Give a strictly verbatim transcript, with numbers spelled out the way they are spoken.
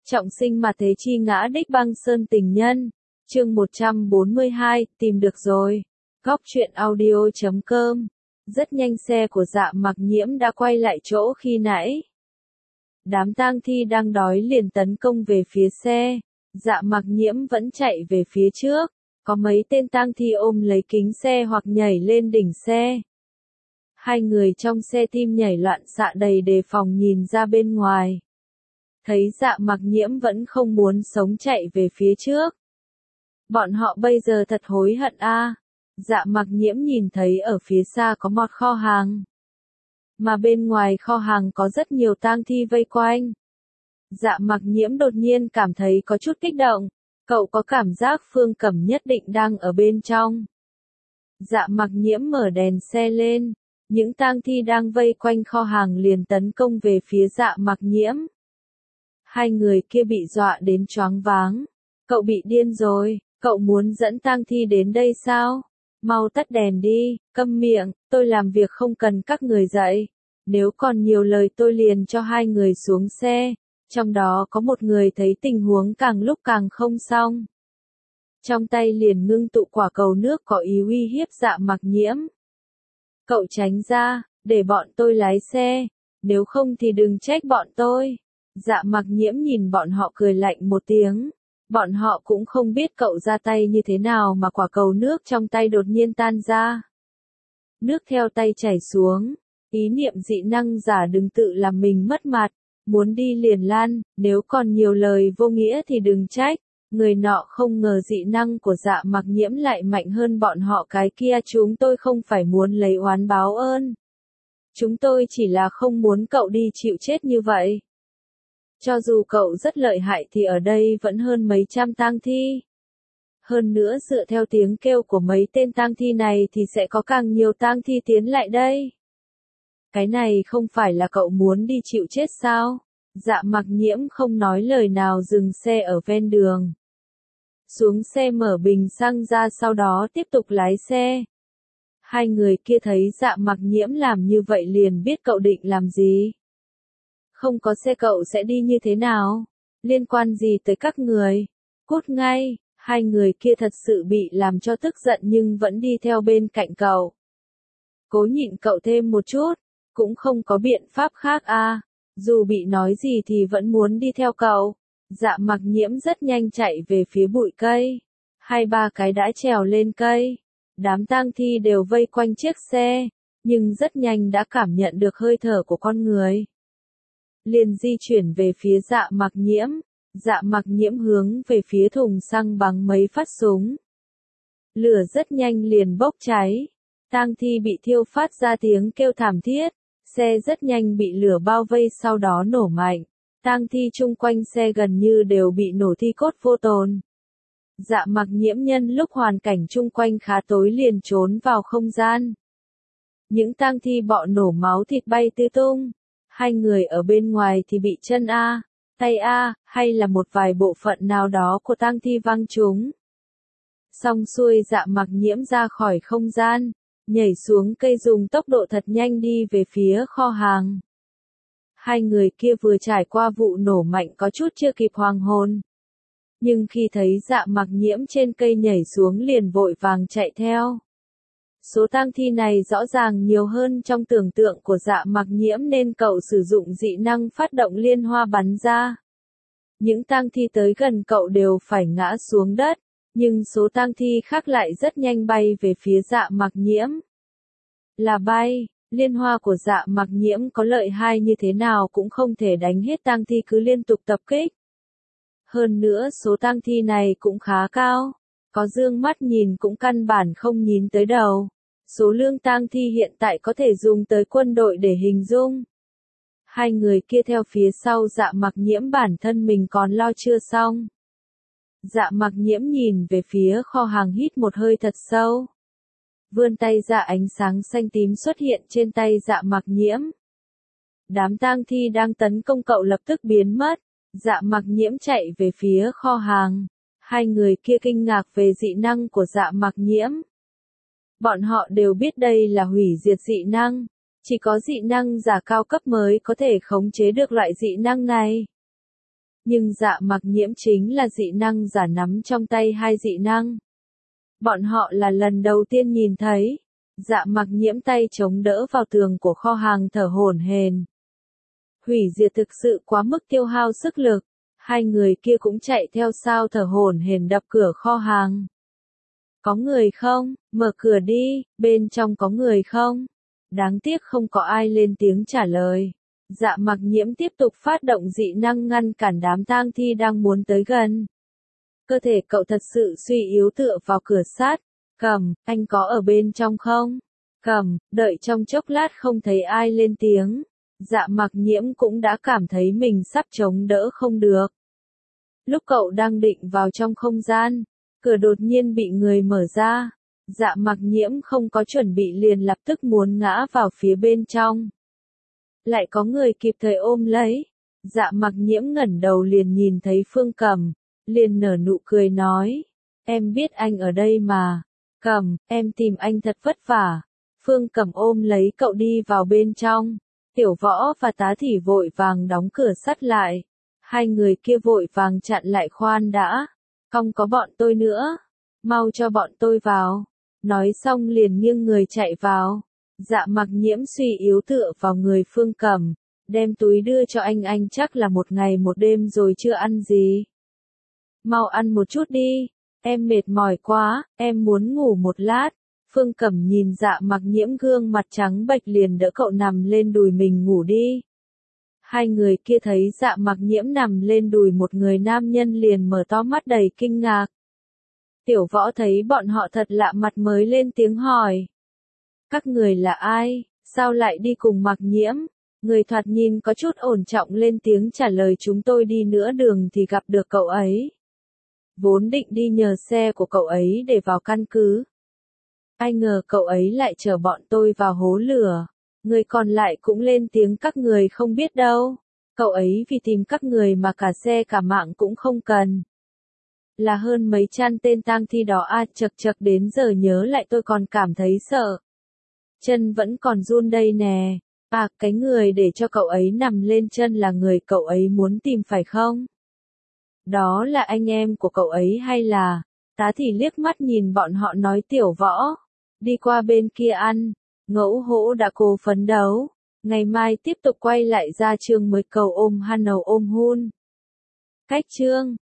Trọng sinh mà thế chi ngã đích băng sơn tình nhân. Chương một trăm bốn mươi hai, tìm được rồi. Góc truyện audio chấm com. Rất nhanh xe của Dạ Mặc Nhiễm đã quay lại chỗ khi nãy. Đám tang thi đang đói liền tấn công về phía xe. Dạ Mặc Nhiễm vẫn chạy về phía trước. Có mấy tên tang thi ôm lấy kính xe hoặc nhảy lên đỉnh xe. Hai người trong xe tim nhảy loạn xạ đầy đề phòng nhìn ra bên ngoài. Thấy Dạ Mặc Nhiễm vẫn không muốn sống chạy về phía trước. Bọn họ bây giờ thật hối hận a. À. Dạ Mặc Nhiễm nhìn thấy ở phía xa có một kho hàng. Mà bên ngoài kho hàng có rất nhiều tang thi vây quanh. Dạ Mặc Nhiễm đột nhiên cảm thấy có chút kích động. Cậu có cảm giác Phương Cẩm nhất định đang ở bên trong. Dạ Mặc Nhiễm mở đèn xe lên. Những tang thi đang vây quanh kho hàng liền tấn công về phía Dạ Mặc Nhiễm. Hai người kia bị dọa đến choáng váng. Cậu bị điên rồi, cậu muốn dẫn tang thi đến đây sao? Mau tắt đèn đi, câm miệng, tôi làm việc không cần các người dạy. Nếu còn nhiều lời tôi liền cho hai người xuống xe. Trong đó có một người thấy tình huống càng lúc càng không xong. Trong tay liền ngưng tụ quả cầu nước có ý uy hiếp Dạ Mặc Nhiễm. Cậu tránh ra, để bọn tôi lái xe, nếu không thì đừng trách bọn tôi. Dạ Mặc Nhiễm nhìn bọn họ cười lạnh một tiếng. Bọn họ cũng không biết cậu ra tay như thế nào mà quả cầu nước trong tay đột nhiên tan ra. Nước theo tay chảy xuống. Ý niệm dị năng giả đừng tự làm mình mất mặt. Muốn đi liền lan, nếu còn nhiều lời vô nghĩa thì đừng trách. Người nọ không ngờ dị năng của Dạ Mặc Nhiễm lại mạnh hơn bọn họ cái kia. Chúng tôi không phải muốn lấy oán báo ơn. Chúng tôi chỉ là không muốn cậu đi chịu chết như vậy. Cho dù cậu rất lợi hại thì ở đây vẫn hơn mấy trăm tang thi. Hơn nữa dựa theo tiếng kêu của mấy tên tang thi này thì sẽ có càng nhiều tang thi tiến lại đây. Cái này không phải là cậu muốn đi chịu chết sao? Dạ Mặc Nhiễm không nói lời nào dừng xe ở ven đường. Xuống xe mở bình xăng ra sau đó tiếp tục lái xe. Hai người kia thấy Dạ Mặc Nhiễm làm như vậy liền biết cậu định làm gì. Không có xe cậu sẽ đi như thế nào? Liên quan gì tới các người? Cút ngay, hai người kia thật sự bị làm cho tức giận nhưng vẫn đi theo bên cạnh cậu. Cố nhịn cậu thêm một chút, cũng không có biện pháp khác a. À. Dù bị nói gì thì vẫn muốn đi theo cậu. Dạ Mặc Nhiễm rất nhanh chạy về phía bụi cây. Hai ba cái đã trèo lên cây. Đám tang thi đều vây quanh chiếc xe, nhưng rất nhanh đã cảm nhận được hơi thở của con người. Liền di chuyển về phía Dạ Mặc Nhiễm. Dạ Mặc Nhiễm hướng về phía thùng xăng bắn mấy phát súng. Lửa rất nhanh liền bốc cháy. Tang thi bị thiêu phát ra tiếng kêu thảm thiết. Xe rất nhanh bị lửa bao vây sau đó nổ mạnh. Tang thi chung quanh xe gần như đều bị nổ thi cốt vô tồn. Dạ Mặc Nhiễm nhân lúc hoàn cảnh chung quanh khá tối liền trốn vào không gian. Những tang thi bọ nổ máu thịt bay tứ tung. Hai người ở bên ngoài thì bị chân A, tay A, hay là một vài bộ phận nào đó của tang thi văng trúng. Xong xuôi Dạ Mặc Nhiễm ra khỏi không gian, nhảy xuống cây dùng tốc độ thật nhanh đi về phía kho hàng. Hai người kia vừa trải qua vụ nổ mạnh có chút chưa kịp hoàn hồn. Nhưng khi thấy Dạ Mặc Nhiễm trên cây nhảy xuống liền vội vàng chạy theo. Số tang thi này rõ ràng nhiều hơn trong tưởng tượng của Dạ Mặc Nhiễm nên cậu sử dụng dị năng phát động liên hoa bắn ra. Những tang thi tới gần cậu đều phải ngã xuống đất, nhưng số tang thi khác lại rất nhanh bay về phía Dạ Mặc Nhiễm. Là bay, liên hoa của Dạ Mặc Nhiễm có lợi hại như thế nào cũng không thể đánh hết tang thi cứ liên tục tập kích. Hơn nữa số tang thi này cũng khá cao, có dương mắt nhìn cũng căn bản không nhìn tới đầu. Số lượng tang thi hiện tại có thể dùng tới quân đội để hình dung. Hai người kia theo phía sau Dạ Mặc Nhiễm bản thân mình còn lo chưa xong. Dạ Mặc Nhiễm nhìn về phía kho hàng hít một hơi thật sâu. Vươn tay ra ánh sáng xanh tím xuất hiện trên tay Dạ Mặc Nhiễm. Đám tang thi đang tấn công cậu lập tức biến mất. Dạ Mặc Nhiễm chạy về phía kho hàng. Hai người kia kinh ngạc về dị năng của Dạ Mặc Nhiễm. Bọn họ đều biết đây là hủy diệt dị năng. Chỉ có dị năng giả cao cấp mới có thể khống chế được loại dị năng này. Nhưng Dạ Mặc Nhiễm chính là dị năng giả nắm trong tay hai dị năng. Bọn họ là lần đầu tiên nhìn thấy. Dạ Mặc Nhiễm tay chống đỡ vào tường của kho hàng thở hổn hển. Hủy diệt thực sự quá mức tiêu hao sức lực. Hai người kia cũng chạy theo sau thở hổn hển đập cửa kho hàng. Có người không? Mở cửa đi, bên trong có người không? Đáng tiếc không có ai lên tiếng trả lời. Dạ Mặc Nhiễm tiếp tục phát động dị năng ngăn cản đám tang thi đang muốn tới gần. Cơ thể cậu thật sự suy yếu tựa vào cửa sắt. Cầm, anh có ở bên trong không? Cầm, đợi trong chốc lát không thấy ai lên tiếng. Dạ Mặc Nhiễm cũng đã cảm thấy mình sắp chống đỡ không được. Lúc cậu đang định vào trong không gian, cửa đột nhiên bị người mở ra. Dạ Mặc Nhiễm không có chuẩn bị liền lập tức muốn ngã vào phía bên trong. Lại có người kịp thời ôm lấy. Dạ Mặc Nhiễm ngẩng đầu liền nhìn thấy Phương Cầm, liền nở nụ cười nói, em biết anh ở đây mà. Cầm, em tìm anh thật vất vả. Phương Cầm ôm lấy cậu đi vào bên trong. Tiểu Võ và Tá Thị vội vàng đóng cửa sắt lại. Hai người kia vội vàng chặn lại, khoan đã. Không có bọn tôi nữa. Mau cho bọn tôi vào. Nói xong liền nghiêng người chạy vào. Dạ Mặc Nhiễm suy yếu tựa vào người Phương Cầm, đem túi đưa cho anh anh chắc là một ngày một đêm rồi chưa ăn gì. Mau ăn một chút đi, em mệt mỏi quá, em muốn ngủ một lát. Phương Cầm nhìn Dạ Mặc Nhiễm gương mặt trắng bệch liền đỡ cậu nằm lên đùi mình ngủ đi. Hai người kia thấy Dạ Mặc Nhiễm nằm lên đùi một người nam nhân liền mở to mắt đầy kinh ngạc. Tiểu Võ thấy bọn họ thật lạ mặt mới lên tiếng hỏi. Các người là ai, sao lại đi cùng Mặc Nhiễm? Người thoạt nhìn có chút ổn trọng lên tiếng trả lời, chúng tôi đi nửa đường thì gặp được cậu ấy. Vốn định đi nhờ xe của cậu ấy để vào căn cứ. Ai ngờ cậu ấy lại chở bọn tôi vào hố lửa. Người còn lại cũng lên tiếng, các người không biết đâu. Cậu ấy vì tìm các người mà cả xe cả mạng cũng không cần. Là hơn mấy trăm tên tang thi đó à, chật chật đến giờ nhớ lại tôi còn cảm thấy sợ. Chân vẫn còn run đây nè. À, cái người để cho cậu ấy nằm lên chân là người cậu ấy muốn tìm phải không? Đó là anh em của cậu ấy hay là? Tá Thị liếc mắt nhìn bọn họ nói, Tiểu Võ, đi qua bên kia ăn. Ngẫu Hỗ đã cố phấn đấu. Ngày mai tiếp tục quay lại ra chương mới cầu ôm Hàn Nầu ôm hun. Cách chương